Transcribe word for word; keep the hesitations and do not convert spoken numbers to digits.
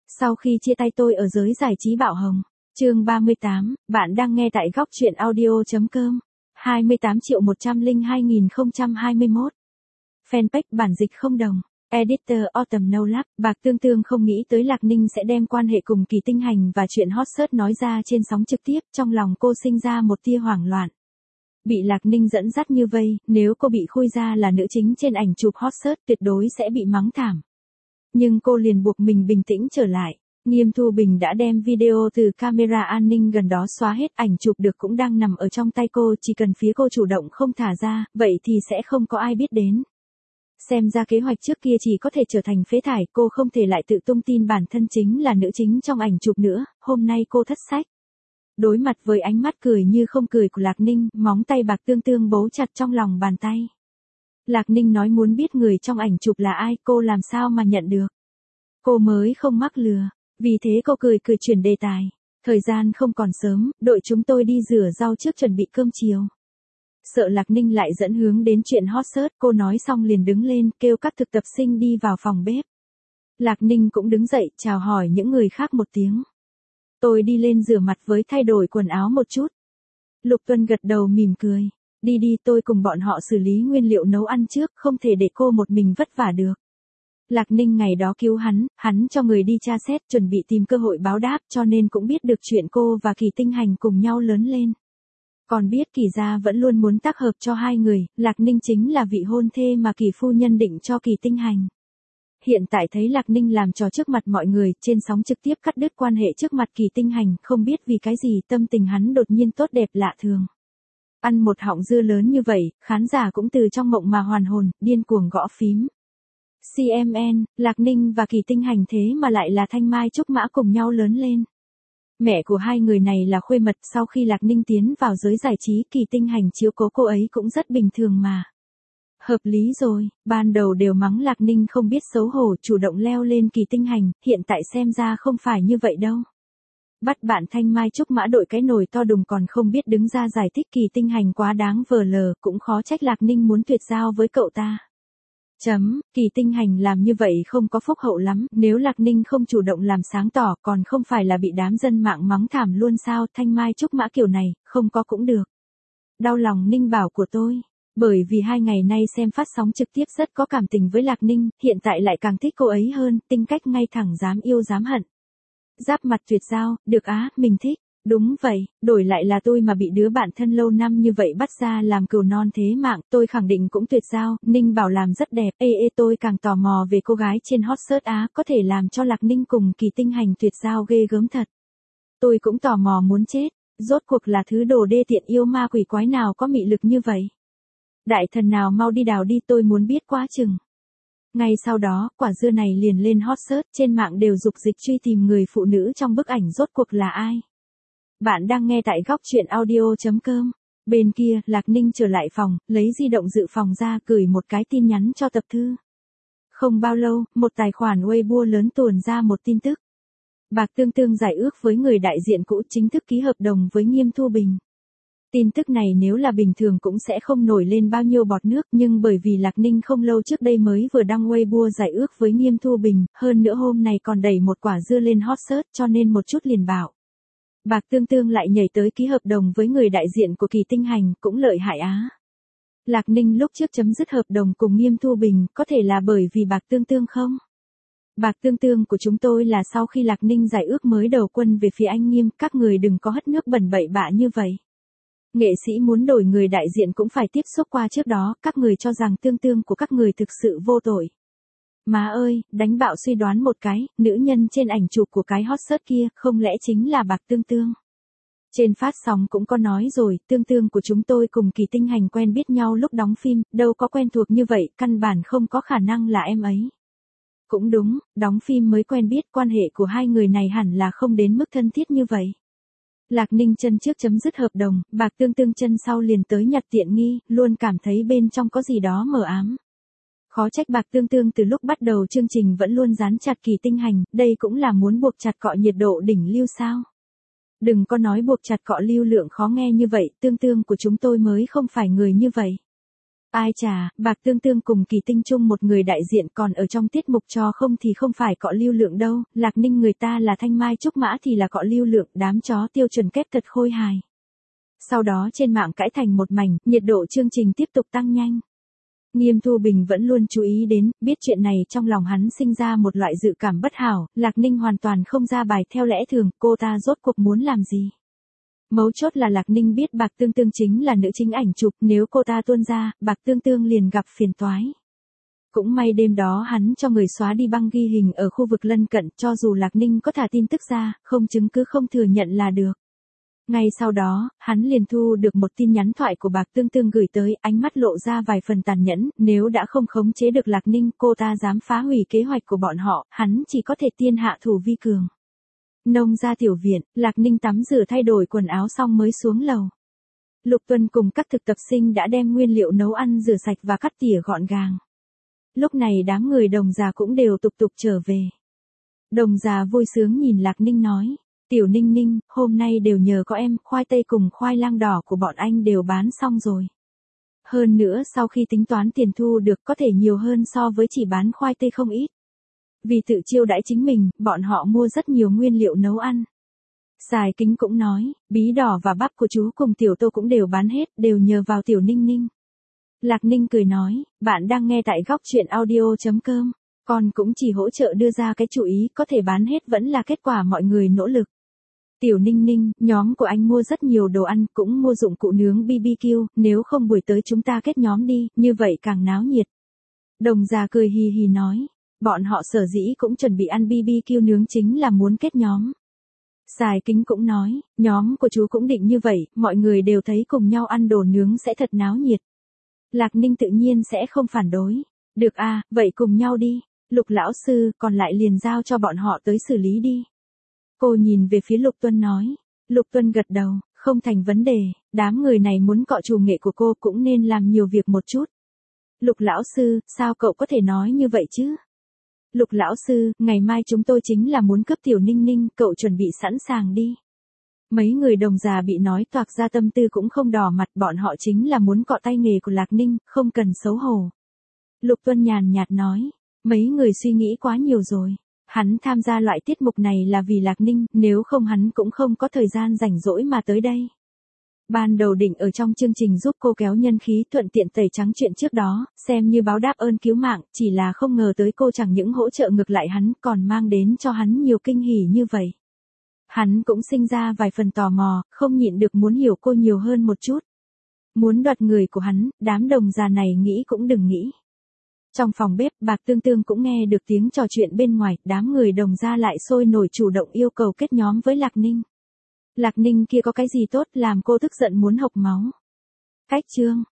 Sau khi chia tay tôi ở giới giải trí bạo hồng. Chương ba mươi tám, bạn đang nghe tại góc truyện audio.com. hai mươi tám triệu một trăm lẻ hai nghìn không trăm hai mươi mốt. Fanpage bản dịch không đồng. Editor Autumn No Lab. Bạc Tương Tương không nghĩ tới Lạc Ninh sẽ đem quan hệ cùng Kỳ Tinh Hành và chuyện hot search nói ra trên sóng trực tiếp, trong lòng cô sinh ra một tia hoảng loạn. Bị Lạc Ninh dẫn dắt như vây, nếu cô bị khui ra là nữ chính trên ảnh chụp hot search tuyệt đối sẽ bị mắng thảm. Nhưng cô liền buộc mình bình tĩnh trở lại. Nghiêm Thu Bình đã đem video từ camera an ninh gần đó xóa hết, ảnh chụp được cũng đang nằm ở trong tay cô, chỉ cần phía cô chủ động không thả ra, vậy thì sẽ không có ai biết đến. Xem ra kế hoạch trước kia chỉ có thể trở thành phế thải, cô không thể lại tự tung tin bản thân chính là nữ chính trong ảnh chụp nữa, hôm nay cô thất sách. Đối mặt với ánh mắt cười như không cười của Lạc Ninh, móng tay Bạc Tương Tương bấu chặt trong lòng bàn tay. Lạc Ninh nói muốn biết người trong ảnh chụp là ai, cô làm sao mà nhận được. Cô mới không mắc lừa, vì thế cô cười cười chuyển đề tài. Thời gian không còn sớm, đội chúng tôi đi rửa rau trước chuẩn bị cơm chiều. Sợ Lạc Ninh lại dẫn hướng đến chuyện hot search, cô nói xong liền đứng lên, kêu các thực tập sinh đi vào phòng bếp. Lạc Ninh cũng đứng dậy, chào hỏi những người khác một tiếng. Tôi đi lên rửa mặt với thay đổi quần áo một chút. Lục Tuân gật đầu mỉm cười. Đi đi, tôi cùng bọn họ xử lý nguyên liệu nấu ăn trước, không thể để cô một mình vất vả được. Lạc Ninh ngày đó cứu hắn, hắn cho người đi tra xét, chuẩn bị tìm cơ hội báo đáp, cho nên cũng biết được chuyện cô và Kỳ Tinh Hành cùng nhau lớn lên. Còn biết Kỳ gia vẫn luôn muốn tác hợp cho hai người, Lạc Ninh chính là vị hôn thê mà Kỳ phu nhân định cho Kỳ Tinh Hành. Hiện tại thấy Lạc Ninh làm trò trước mặt mọi người, trên sóng trực tiếp cắt đứt quan hệ trước mặt Kỳ Tinh Hành, không biết vì cái gì tâm tình hắn đột nhiên tốt đẹp lạ thường. Ăn một họng dưa lớn như vậy, khán giả cũng từ trong mộng mà hoàn hồn, điên cuồng gõ phím. xê em en, Lạc Ninh và Kỳ Tinh Hành thế mà lại là Thanh Mai Trúc Mã cùng nhau lớn lên. Mẹ của hai người này là khuê mật, sau khi Lạc Ninh tiến vào giới giải trí, Kỳ Tinh Hành chiếu cố cô ấy cũng rất bình thường mà. Hợp lý rồi, ban đầu đều mắng Lạc Ninh không biết xấu hổ, chủ động leo lên Kỳ Tinh Hành, hiện tại xem ra không phải như vậy đâu. Bắt bạn Thanh Mai Trúc Mã đội cái nồi to đùng còn không biết đứng ra giải thích Kỳ Tinh Hành quá đáng vờ lờ, cũng khó trách Lạc Ninh muốn tuyệt giao với cậu ta. Chấm, Kỳ Tinh Hành làm như vậy không có phúc hậu lắm, nếu Lạc Ninh không chủ động làm sáng tỏ còn không phải là bị đám dân mạng mắng thảm luôn sao, Thanh Mai Trúc Mã kiểu này, không có cũng được. Đau lòng Ninh Bảo của tôi, bởi vì hai ngày nay xem phát sóng trực tiếp rất có cảm tình với Lạc Ninh, hiện tại lại càng thích cô ấy hơn, tính cách ngay thẳng dám yêu dám hận. Giáp mặt tuyệt giao, được á, mình thích. Đúng vậy, đổi lại là tôi mà bị đứa bạn thân lâu năm như vậy bắt ra làm cừu non thế mạng, tôi khẳng định cũng tuyệt giao. Ninh Bảo làm rất đẹp, ê ê tôi càng tò mò về cô gái trên hot search á, có thể làm cho Lạc Ninh cùng Kỳ Tinh Hành tuyệt giao ghê gớm thật. Tôi cũng tò mò muốn chết, rốt cuộc là thứ đồ đê tiện yêu ma quỷ quái nào có mị lực như vậy. Đại thần nào mau đi đào đi, tôi muốn biết quá chừng. Ngay sau đó, quả dưa này liền lên hot search, trên mạng đều dục dịch truy tìm người phụ nữ trong bức ảnh rốt cuộc là ai. Bạn đang nghe tại góc truyện audio.com. Bên kia, Lạc Ninh trở lại phòng, lấy di động dự phòng ra, gửi một cái tin nhắn cho tập thư. Không bao lâu, một tài khoản Weibo lớn tuồn ra một tin tức. Bạc Tương Tương giải ước với người đại diện cũ, chính thức ký hợp đồng với Nghiêm Thu Bình. Tin tức này nếu là bình thường cũng sẽ không nổi lên bao nhiêu bọt nước, nhưng bởi vì Lạc Ninh không lâu trước đây mới vừa đăng Weibo giải ước với Nghiêm Thu Bình, hơn nữa hôm nay còn đẩy một quả dưa lên hot search, cho nên một chút liền bảo. Bạc Tương Tương lại nhảy tới ký hợp đồng với người đại diện của Kỳ Tinh Hành, cũng lợi hại á. Lạc Ninh lúc trước chấm dứt hợp đồng cùng Nghiêm Thu Bình, có thể là bởi vì Bạc Tương Tương không? Bạc Tương Tương của chúng tôi là sau khi Lạc Ninh giải ước mới đầu quân về phía anh Nghiêm, các người đừng có hất nước bẩn bậy bạ như vậy. Nghệ sĩ muốn đổi người đại diện cũng phải tiếp xúc qua trước đó, các người cho rằng Tương Tương của các người thực sự vô tội. Má ơi, đánh bạo suy đoán một cái, nữ nhân trên ảnh chụp của cái hot search kia, không lẽ chính là Bạc Tương Tương? Trên phát sóng cũng có nói rồi, Tương Tương của chúng tôi cùng Kỳ Tinh Hành quen biết nhau lúc đóng phim, đâu có quen thuộc như vậy, căn bản không có khả năng là em ấy. Cũng đúng, đóng phim mới quen biết, quan hệ của hai người này hẳn là không đến mức thân thiết như vậy. Lạc Ninh chân trước chấm dứt hợp đồng, Bạc Tương Tương chân sau liền tới nhặt tiện nghi, luôn cảm thấy bên trong có gì đó mờ ám. Khó trách Bạc Tương Tương từ lúc bắt đầu chương trình vẫn luôn dán chặt Kỳ Tinh Hành, đây cũng là muốn buộc chặt cọ nhiệt độ đỉnh lưu sao. Đừng có nói buộc chặt cọ lưu lượng khó nghe như vậy, Tương Tương của chúng tôi mới không phải người như vậy. Ai chà, Bạc Tương Tương cùng Kỳ Tinh chung một người đại diện còn ở trong tiết mục cho không thì không phải cọ lưu lượng đâu, Lạc Ninh người ta là Thanh Mai Trúc Mã thì là cọ lưu lượng, đám chó tiêu chuẩn kép thật khôi hài. Sau đó trên mạng cãi thành một mảnh, nhiệt độ chương trình tiếp tục tăng nhanh. Nghiêm Thu Bình vẫn luôn chú ý đến, biết chuyện này trong lòng hắn sinh ra một loại dự cảm bất hảo, Lạc Ninh hoàn toàn không ra bài theo lẽ thường, cô ta rốt cuộc muốn làm gì. Mấu chốt là Lạc Ninh biết Bạc Tương Tương chính là nữ chính ảnh chụp, nếu cô ta tuôn ra, Bạc Tương Tương liền gặp phiền toái. Cũng may đêm đó hắn cho người xóa đi băng ghi hình ở khu vực lân cận, cho dù Lạc Ninh có thả tin tức ra, không chứng cứ không thừa nhận là được. Ngay sau đó, hắn liền thu được một tin nhắn thoại của Bạc Tương Tương gửi tới, ánh mắt lộ ra vài phần tàn nhẫn, nếu đã không khống chế được Lạc Ninh, cô ta dám phá hủy kế hoạch của bọn họ, hắn chỉ có thể tiên hạ thủ vi cường. Nông ra tiểu viện, Lạc Ninh tắm rửa thay đổi quần áo xong mới xuống lầu. Lục Tuân cùng các thực tập sinh đã đem nguyên liệu nấu ăn rửa sạch và cắt tỉa gọn gàng. Lúc này đám người Đồng Già cũng đều tục tục trở về. Đồng Già vui sướng nhìn Lạc Ninh nói, Tiểu Ninh Ninh, hôm nay đều nhờ có em, khoai tây cùng khoai lang đỏ của bọn anh đều bán xong rồi. Hơn nữa sau khi tính toán tiền thu được có thể nhiều hơn so với chỉ bán khoai tây không ít. Vì tự chiêu đãi chính mình, bọn họ mua rất nhiều nguyên liệu nấu ăn. Sài Kính cũng nói, bí đỏ và bắp của chú cùng Tiểu Tô cũng đều bán hết, đều nhờ vào Tiểu Ninh Ninh. Lạc Ninh cười nói, bạn đang nghe tại góc chuyện audio chấm com, con cũng chỉ hỗ trợ đưa ra cái chủ ý, có thể bán hết vẫn là kết quả mọi người nỗ lực. Tiểu Ninh Ninh, nhóm của anh mua rất nhiều đồ ăn, cũng mua dụng cụ nướng bê bê kiu, nếu không buổi tới chúng ta kết nhóm đi, như vậy càng náo nhiệt. Đồng Già cười hì hì nói, bọn họ sở dĩ cũng chuẩn bị ăn bê bê kiu nướng chính là muốn kết nhóm. Sài Kính cũng nói, nhóm của chú cũng định như vậy, mọi người đều thấy cùng nhau ăn đồ nướng sẽ thật náo nhiệt. Lạc Ninh tự nhiên sẽ không phản đối. Được à, vậy cùng nhau đi. Lục lão sư, còn lại liền giao cho bọn họ tới xử lý đi. Cô nhìn về phía Lục Tuân nói. Lục Tuân gật đầu, không thành vấn đề, đám người này muốn cọ chủ nghệ của cô cũng nên làm nhiều việc một chút. Lục lão sư, sao cậu có thể nói như vậy chứ? Lục lão sư, ngày mai chúng tôi chính là muốn cướp Tiểu Ninh Ninh, cậu chuẩn bị sẵn sàng đi. Mấy người Đồng Già bị nói toạc ra tâm tư cũng không đỏ mặt, bọn họ chính là muốn cọ tay nghề của Lạc Ninh, không cần xấu hổ. Lục Tuân nhàn nhạt nói, mấy người suy nghĩ quá nhiều rồi. Hắn tham gia loại tiết mục này là vì Lạc Ninh, nếu không hắn cũng không có thời gian rảnh rỗi mà tới đây. Ban đầu định ở trong chương trình giúp cô kéo nhân khí thuận tiện tẩy trắng chuyện trước đó, xem như báo đáp ơn cứu mạng, chỉ là không ngờ tới cô chẳng những hỗ trợ ngược lại hắn còn mang đến cho hắn nhiều kinh hỉ như vậy. Hắn cũng sinh ra vài phần tò mò, không nhịn được muốn hiểu cô nhiều hơn một chút. Muốn đoạt người của hắn, đám Đồng Già này nghĩ cũng đừng nghĩ. Trong phòng bếp, Bạc Tương Tương cũng nghe được tiếng trò chuyện bên ngoài, đám người Đồng Gia lại sôi nổi chủ động yêu cầu kết nhóm với Lạc Ninh. Lạc Ninh kia có cái gì tốt làm cô tức giận muốn hộc máu. Cách chương